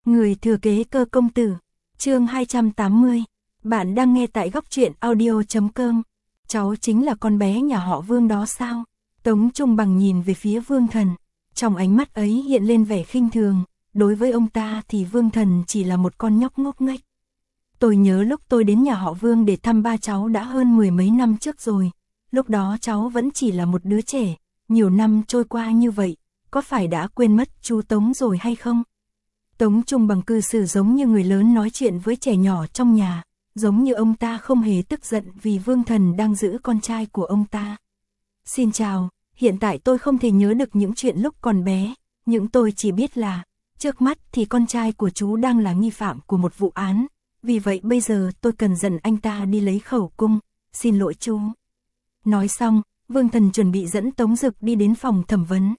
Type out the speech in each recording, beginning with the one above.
Người thừa kế Cơ công tử. Chương 280. Bạn đang nghe tại góc truyện audio.com. Cháu chính là con bé nhà họ Vương đó sao? Tống Trung Bằng nhìn về phía Vương Thần. Trong ánh mắt ấy hiện lên vẻ khinh thường. Đối với ông ta thì Vương Thần chỉ là một con nhóc ngốc nghếch. Tôi nhớ lúc tôi đến nhà họ Vương để thăm ba cháu đã hơn 10 mấy năm trước rồi. Lúc đó cháu vẫn chỉ là một đứa trẻ. Nhiều năm trôi qua như vậy, có phải đã quên mất chú Tống rồi hay không? Tống Trung Bằng cư xử giống như người lớn nói chuyện với trẻ nhỏ trong nhà, giống như ông ta không hề tức giận vì Vương Thần đang giữ con trai của ông ta. Xin chào, hiện tại tôi không thể nhớ được những chuyện lúc còn bé, nhưng tôi chỉ biết là, trước mắt thì con trai của chú đang là nghi phạm của một vụ án, vì vậy bây giờ tôi cần dẫn anh ta đi lấy khẩu cung, xin lỗi chú. Nói xong, Vương Thần chuẩn bị dẫn Tống Dực đi đến phòng thẩm vấn.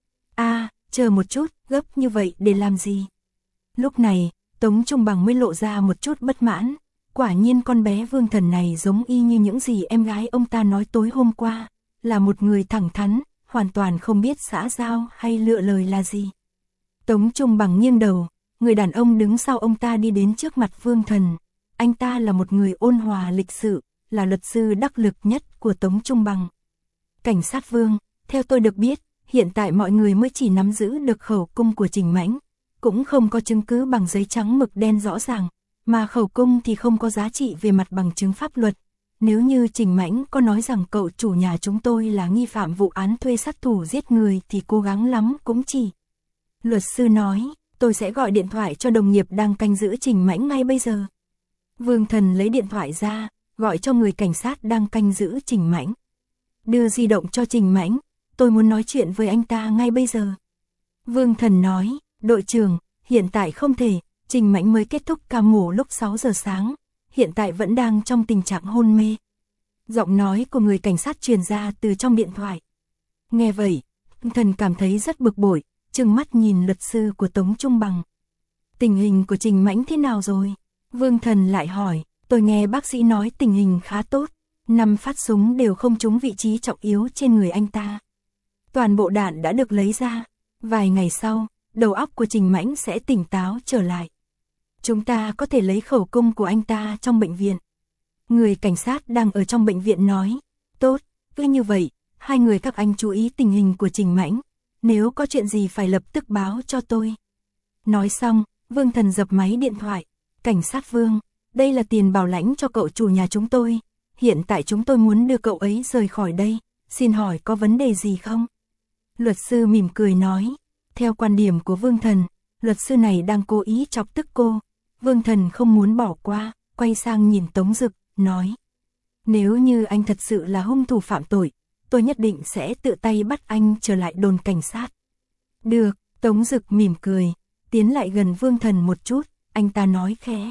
Chờ một chút, gấp như vậy để làm gì? Lúc này, Tống Trung Bằng mới lộ ra một chút bất mãn. Quả nhiên con bé Vương Thần này giống y như những gì em gái ông ta nói tối hôm qua, là một người thẳng thắn, hoàn toàn không biết xã giao hay lựa lời là gì. Tống Trung Bằng nghiêng đầu, người đàn ông đứng sau ông ta đi đến trước mặt Vương Thần. Anh ta là một người ôn hòa lịch sự, là luật sư đắc lực nhất của Tống Trung Bằng. Cảnh sát Vương, theo tôi được biết, hiện tại mọi người mới chỉ nắm giữ được khẩu cung của Trình Mãnh, cũng không có chứng cứ bằng giấy trắng mực đen rõ ràng, mà khẩu cung thì không có giá trị về mặt bằng chứng pháp luật. Nếu như Trình Mãnh có nói rằng cậu chủ nhà chúng tôi là nghi phạm vụ án thuê sát thủ giết người thì cố gắng lắm cũng chỉ. Luật sư nói, tôi sẽ gọi điện thoại cho đồng nghiệp đang canh giữ Trình Mãnh ngay bây giờ. Vương Thần lấy điện thoại ra, gọi cho người cảnh sát đang canh giữ Trình Mãnh. Đưa di động cho Trình Mãnh, tôi muốn nói chuyện với anh ta ngay bây giờ. Vương Thần nói, đội trưởng, hiện tại không thể, Trình Mãnh mới kết thúc ca mổ lúc 6 giờ sáng, hiện tại vẫn đang trong tình trạng hôn mê. Giọng nói của người cảnh sát truyền ra từ trong điện thoại. Nghe vậy, Thần cảm thấy rất bực bội, trừng mắt nhìn luật sư của Tống Trung Bằng. Tình hình của Trình Mãnh thế nào rồi? Vương Thần lại hỏi, tôi nghe bác sĩ nói tình hình khá tốt, 5 phát súng đều không trúng vị trí trọng yếu trên người anh ta. Toàn bộ đạn đã được lấy ra, vài ngày sau, đầu óc của Trình Mãnh sẽ tỉnh táo trở lại. Chúng ta có thể lấy khẩu cung của anh ta trong bệnh viện. Người cảnh sát đang ở trong bệnh viện nói, tốt, cứ như vậy, hai người các anh chú ý tình hình của Trình Mãnh, nếu có chuyện gì phải lập tức báo cho tôi. Nói xong, Vương Thần dập máy điện thoại, cảnh sát Vương, đây là tiền bảo lãnh cho cậu chủ nhà chúng tôi, hiện tại chúng tôi muốn đưa cậu ấy rời khỏi đây, xin hỏi có vấn đề gì không? Luật sư mỉm cười nói, theo quan điểm của Vương Thần, luật sư này đang cố ý chọc tức cô. Vương Thần không muốn bỏ qua, quay sang nhìn Tống Dực, nói. Nếu như anh thật sự là hung thủ phạm tội, tôi nhất định sẽ tự tay bắt anh trở lại đồn cảnh sát. Được, Tống Dực mỉm cười, tiến lại gần Vương Thần một chút, anh ta nói khẽ.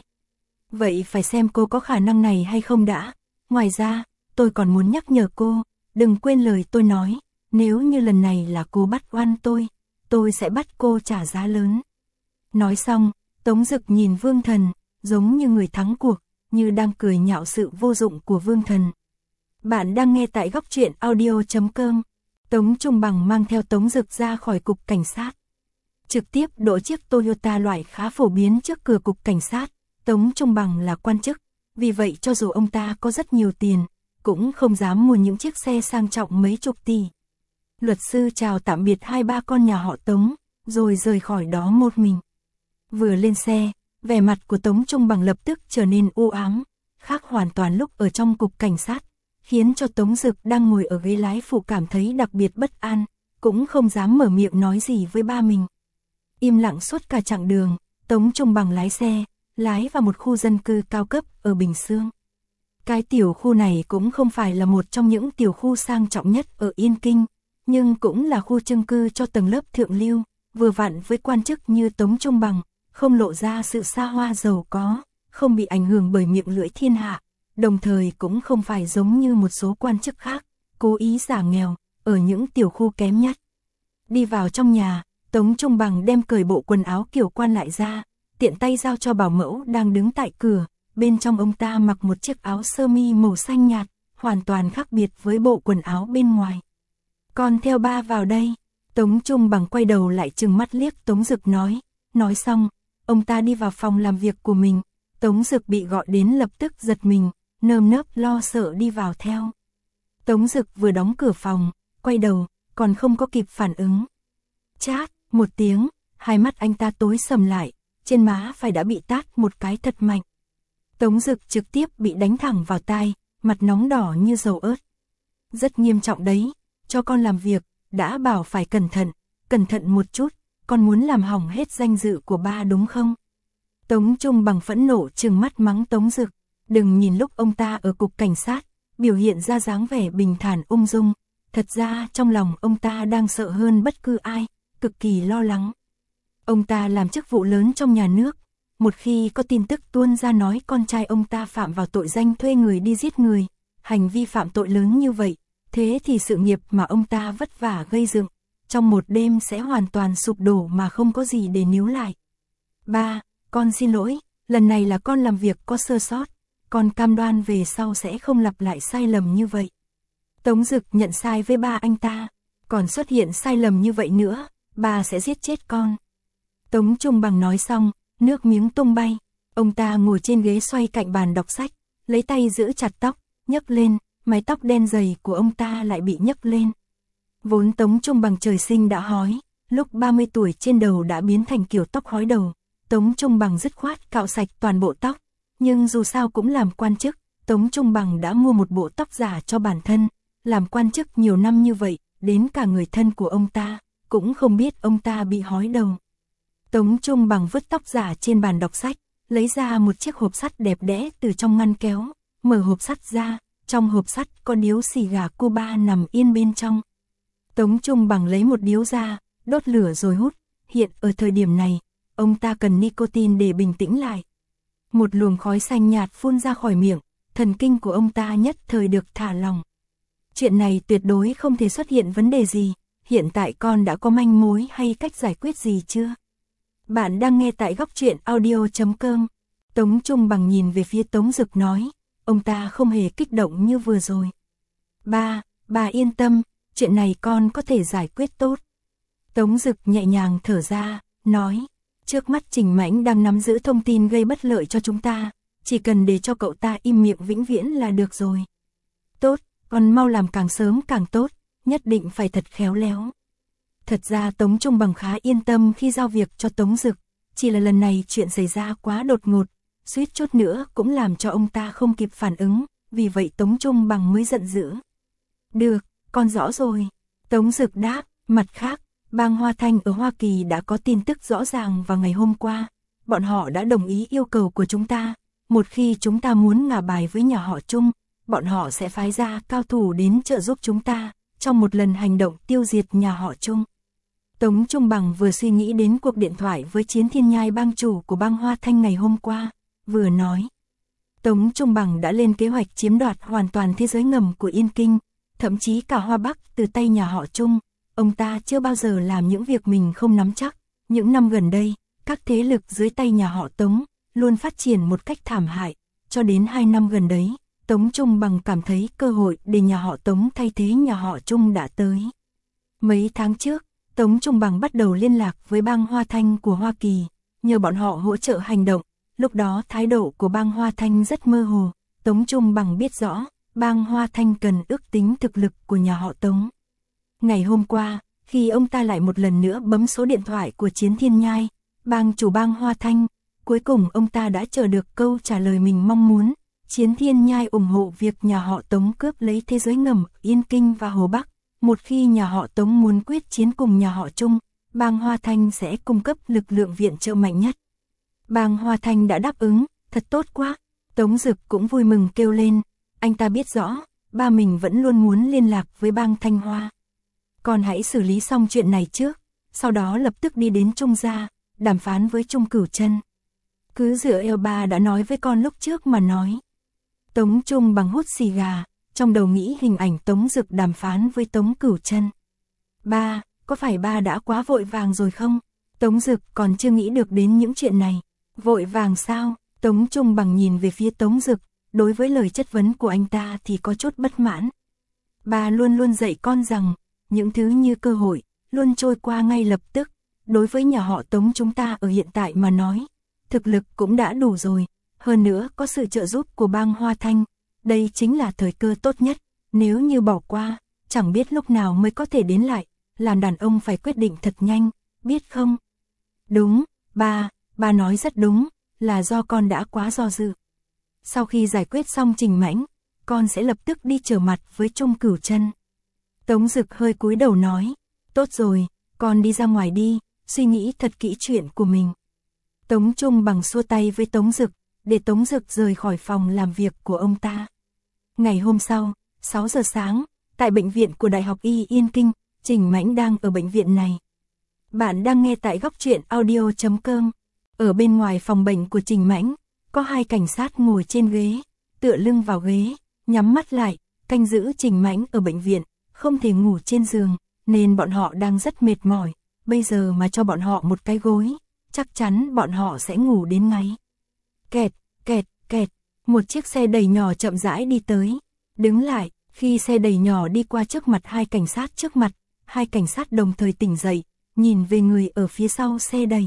Vậy phải xem cô có khả năng này hay không đã. Ngoài ra, tôi còn muốn nhắc nhở cô, đừng quên lời tôi nói, nếu như lần này là cô bắt oan tôi sẽ bắt cô trả giá lớn. Nói xong, Tống Dực nhìn Vương Thần, giống như người thắng cuộc, như đang cười nhạo sự vô dụng của Vương Thần. Bạn đang nghe tại góc truyện audio.com. Tống Trung Bằng mang theo Tống Dực ra khỏi cục cảnh sát. Trực tiếp đỗ chiếc Toyota loại khá phổ biến trước cửa cục cảnh sát. Tống Trung Bằng là quan chức, vì vậy cho dù ông ta có rất nhiều tiền, cũng không dám mua những chiếc xe sang trọng mấy chục tỷ. Luật sư chào tạm biệt hai ba con nhà họ Tống, rồi rời khỏi đó một mình. Vừa lên xe, vẻ mặt của Tống Trung Bằng lập tức trở nên u ám, khác hoàn toàn lúc ở trong cục cảnh sát, khiến cho Tống Dực đang ngồi ở ghế lái phụ cảm thấy đặc biệt bất an, cũng không dám mở miệng nói gì với ba mình. Im lặng suốt cả chặng đường, Tống Trung Bằng lái xe, lái vào một khu dân cư cao cấp ở Bình Xương. Cái tiểu khu này cũng không phải là một trong những tiểu khu sang trọng nhất ở Yên Kinh, nhưng cũng là khu chung cư cho tầng lớp thượng lưu, vừa vặn với quan chức như Tống Trung Bằng, không lộ ra sự xa hoa giàu có, không bị ảnh hưởng bởi miệng lưỡi thiên hạ, đồng thời cũng không phải giống như một số quan chức khác, cố ý giả nghèo, ở những tiểu khu kém nhất. Đi vào trong nhà, Tống Trung Bằng đem cởi bộ quần áo kiểu quan lại ra, tiện tay giao cho bảo mẫu đang đứng tại cửa, bên trong ông ta mặc một chiếc áo sơ mi màu xanh nhạt, hoàn toàn khác biệt với bộ quần áo bên ngoài. Con theo ba vào đây. Tống Trung Bằng quay đầu lại trừng mắt liếc Tống Dực nói xong, ông ta đi vào phòng làm việc của mình. Tống Dực bị gọi đến lập tức giật mình, nơm nớp lo sợ đi vào theo. Tống Dực vừa đóng cửa phòng, quay đầu, còn không có kịp phản ứng. Chát, một tiếng, hai mắt anh ta tối sầm lại, trên má phải đã bị tát một cái thật mạnh. Tống Dực trực tiếp bị đánh thẳng vào tai, mặt nóng đỏ như dầu ớt. Rất nghiêm trọng đấy, cho con làm việc, đã bảo phải cẩn thận một chút, con muốn làm hỏng hết danh dự của ba đúng không? Tống Trung Bằng phẫn nộ trừng mắt mắng Tống Dực, đừng nhìn lúc ông ta ở cục cảnh sát, biểu hiện ra dáng vẻ bình thản ung dung, thật ra trong lòng ông ta đang sợ hơn bất cứ ai, cực kỳ lo lắng. Ông ta làm chức vụ lớn trong nhà nước, một khi có tin tức tuôn ra nói con trai ông ta phạm vào tội danh thuê người đi giết người, hành vi phạm tội lớn như vậy, thế thì sự nghiệp mà ông ta vất vả gây dựng, trong một đêm sẽ hoàn toàn sụp đổ mà không có gì để níu lại. Ba, con xin lỗi, lần này là con làm việc có sơ sót, con cam đoan về sau sẽ không lặp lại sai lầm như vậy. Tống Dực nhận sai với ba anh ta, còn xuất hiện sai lầm như vậy nữa, ba sẽ giết chết con. Tống Trung Bằng nói xong, nước miếng tung bay, ông ta ngồi trên ghế xoay cạnh bàn đọc sách, lấy tay giữ chặt tóc, nhấc lên, mái tóc đen dày của ông ta lại bị nhấc lên. Vốn Tống Trung Bằng trời sinh đã hói, lúc 30 tuổi trên đầu đã biến thành kiểu tóc hói đầu. Tống Trung Bằng dứt khoát cạo sạch toàn bộ tóc, nhưng dù sao cũng làm quan chức, Tống Trung Bằng đã mua một bộ tóc giả cho bản thân, làm quan chức nhiều năm như vậy, đến cả người thân của ông ta, cũng không biết ông ta bị hói đầu. Tống Trung Bằng vứt tóc giả trên bàn đọc sách, lấy ra một chiếc hộp sắt đẹp đẽ từ trong ngăn kéo, mở hộp sắt ra, trong hộp sắt có điếu xì gà Cuba nằm yên bên trong. Tống Trung Bằng lấy một điếu ra, đốt lửa rồi hút, hiện ở thời điểm này, ông ta cần nicotine để bình tĩnh lại. Một luồng khói xanh nhạt phun ra khỏi miệng, thần kinh của ông ta nhất thời được thả lỏng. Chuyện này tuyệt đối không thể xuất hiện vấn đề gì, hiện tại con đã có manh mối hay cách giải quyết gì chưa? Bạn đang nghe tại góc truyện audio.com. Tống Trung Bằng nhìn về phía Tống Dực nói, ông ta không hề kích động như vừa rồi. Bà yên tâm, chuyện này con có thể giải quyết tốt. Tống Dực nhẹ nhàng thở ra, nói, trước mắt Trình Mãnh đang nắm giữ thông tin gây bất lợi cho chúng ta, chỉ cần để cho cậu ta im miệng vĩnh viễn là được rồi. Tốt, con mau làm càng sớm càng tốt, nhất định phải thật khéo léo. Thật ra Tống Trung Bằng khá yên tâm khi giao việc cho Tống Dực, chỉ là lần này chuyện xảy ra quá đột ngột, suýt chút nữa cũng làm cho ông ta không kịp phản ứng, vì vậy Tống Trung Bằng mới giận dữ. Được, con rõ rồi. Tống Dực đáp, mặt khác, bang Hoa Thanh ở Hoa Kỳ đã có tin tức rõ ràng vào ngày hôm qua, bọn họ đã đồng ý yêu cầu của chúng ta, một khi chúng ta muốn ngả bài với nhà họ Trung, bọn họ sẽ phái ra cao thủ đến trợ giúp chúng ta, trong một lần hành động tiêu diệt nhà họ Trung. Tống Trung Bằng vừa suy nghĩ đến cuộc điện thoại với Chiến Thiên Nhai bang chủ của bang Hoa Thanh ngày hôm qua, vừa nói. Tống Trung Bằng đã lên kế hoạch chiếm đoạt hoàn toàn thế giới ngầm của Yên Kinh, thậm chí cả Hoa Bắc từ tay nhà họ Trung. Ông ta chưa bao giờ làm những việc mình không nắm chắc. Những năm gần đây, các thế lực dưới tay nhà họ Tống luôn phát triển một cách thảm hại. Cho đến 2 năm gần đấy, Tống Trung Bằng cảm thấy cơ hội để nhà họ Tống thay thế nhà họ Trung đã tới. Mấy tháng trước, Tống Trung Bằng bắt đầu liên lạc với bang Hoa Thanh của Hoa Kỳ, nhờ bọn họ hỗ trợ hành động. Lúc đó thái độ của bang Hoa Thanh rất mơ hồ. Tống Trung Bằng biết rõ, bang Hoa Thanh cần ước tính thực lực của nhà họ Tống. Ngày hôm qua, khi ông ta lại một lần nữa bấm số điện thoại của Chiến Thiên Nhai, bang chủ bang Hoa Thanh, cuối cùng ông ta đã chờ được câu trả lời mình mong muốn. Chiến Thiên Nhai ủng hộ việc nhà họ Tống cướp lấy thế giới ngầm Yên Kinh và Hồ Bắc. Một khi nhà họ Tống muốn quyết chiến cùng nhà họ Trung, bang Hoa Thanh sẽ cung cấp lực lượng viện trợ mạnh nhất. Bang Hoa Thanh đã đáp ứng, thật tốt quá. Tống Dực cũng vui mừng kêu lên, anh ta biết rõ, ba mình vẫn luôn muốn liên lạc với bang Thanh Hoa. Con hãy xử lý xong chuyện này trước, sau đó lập tức đi đến Trung gia, đàm phán với Trung Cửu Chân. Cứ dựa eo ba đã nói với con lúc trước mà nói. Tống Trung Bằng hút xì gà, trong đầu nghĩ hình ảnh Tống Dực đàm phán với Tống Cửu Chân. Ba, có phải ba đã quá vội vàng rồi không? Tống Dực còn chưa nghĩ được đến những chuyện này. Vội vàng sao? Tống Trung Bằng nhìn về phía Tống Dực, đối với lời chất vấn của anh ta thì có chút bất mãn. Ba luôn luôn dạy con rằng, những thứ như cơ hội, luôn trôi qua ngay lập tức. Đối với nhà họ Tống chúng ta ở hiện tại mà nói, thực lực cũng đã đủ rồi, hơn nữa có sự trợ giúp của bang Hoa Thanh, đây chính là thời cơ tốt nhất, nếu như bỏ qua, chẳng biết lúc nào mới có thể đến lại, làm đàn ông phải quyết định thật nhanh, biết không? Đúng, ba nói rất đúng, là do con đã quá do dự. Sau khi giải quyết xong Trình Mãnh, con sẽ lập tức đi trở mặt với Trung Cửu Chân. Tống Dực hơi cúi đầu nói, tốt rồi, con đi ra ngoài đi, suy nghĩ thật kỹ chuyện của mình. Tống Trung Bằng xua tay với Tống Dực, để Tống Dực rời khỏi phòng làm việc của ông ta. Ngày hôm sau, 6 giờ sáng, tại bệnh viện của Đại học Y Yên Kinh, Trình Mãnh đang ở bệnh viện này. Bạn đang nghe tại góc truyện audio.com. Ở bên ngoài phòng bệnh của Trình Mãnh, có 2 cảnh sát ngồi trên ghế, tựa lưng vào ghế, nhắm mắt lại, canh giữ Trình Mãnh ở bệnh viện, không thể ngủ trên giường, nên bọn họ đang rất mệt mỏi, bây giờ mà cho bọn họ một cái gối, chắc chắn bọn họ sẽ ngủ đến ngáy. Kẹt, kẹt, kẹt, một chiếc xe đẩy nhỏ chậm rãi đi tới, đứng lại, khi xe đẩy nhỏ đi qua trước mặt 2 cảnh sát trước mặt, 2 cảnh sát đồng thời tỉnh dậy, nhìn về người ở phía sau xe đẩy.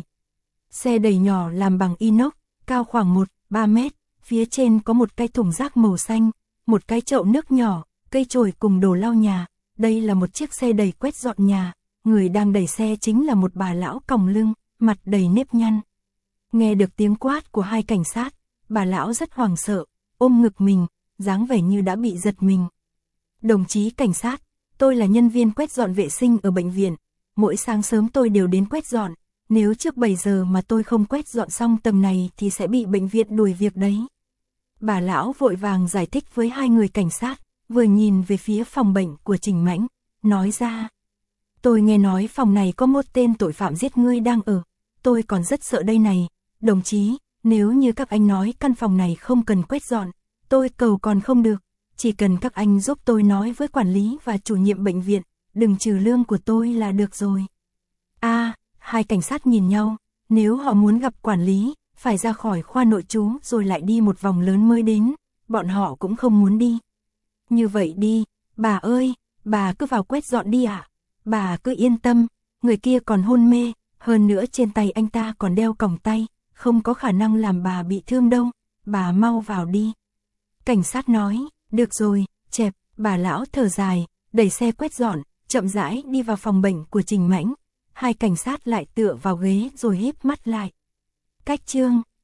Xe đẩy nhỏ làm bằng inox, cao khoảng 1-3 mét, phía trên có một cái thùng rác màu xanh, một cái chậu nước nhỏ, cây chổi cùng đồ lau nhà, đây là một chiếc xe đẩy quét dọn nhà, người đang đẩy xe chính là một bà lão còng lưng, mặt đầy nếp nhăn. Nghe được tiếng quát của 2 cảnh sát, bà lão rất hoảng sợ, ôm ngực mình, dáng vẻ như đã bị giật mình. Đồng chí cảnh sát, tôi là nhân viên quét dọn vệ sinh ở bệnh viện, mỗi sáng sớm tôi đều đến quét dọn, nếu trước 7 giờ mà tôi không quét dọn xong tầng này thì sẽ bị bệnh viện đuổi việc đấy. Bà lão vội vàng giải thích với 2 người cảnh sát, vừa nhìn về phía phòng bệnh của Trình Mãnh, nói ra. Tôi nghe nói phòng này có một tên tội phạm giết người đang ở, tôi còn rất sợ đây này, đồng chí, nếu như các anh nói căn phòng này không cần quét dọn, tôi cầu còn không được, chỉ cần các anh giúp tôi nói với quản lý và chủ nhiệm bệnh viện, đừng trừ lương của tôi là được rồi. 2 cảnh sát nhìn nhau, nếu họ muốn gặp quản lý, phải ra khỏi khoa nội trú rồi lại đi một vòng lớn mới đến, bọn họ cũng không muốn đi. Như vậy đi, bà ơi, bà cứ vào quét dọn đi ạ. Bà cứ yên tâm, người kia còn hôn mê, hơn nữa trên tay anh ta còn đeo còng tay, không có khả năng làm bà bị thương đâu, bà mau vào đi. Cảnh sát nói, được rồi, chẹp, bà lão thở dài, đẩy xe quét dọn, chậm rãi đi vào phòng bệnh của Trình Mãnh. 2 cảnh sát lại tựa vào ghế rồi híp mắt lại. Cách chương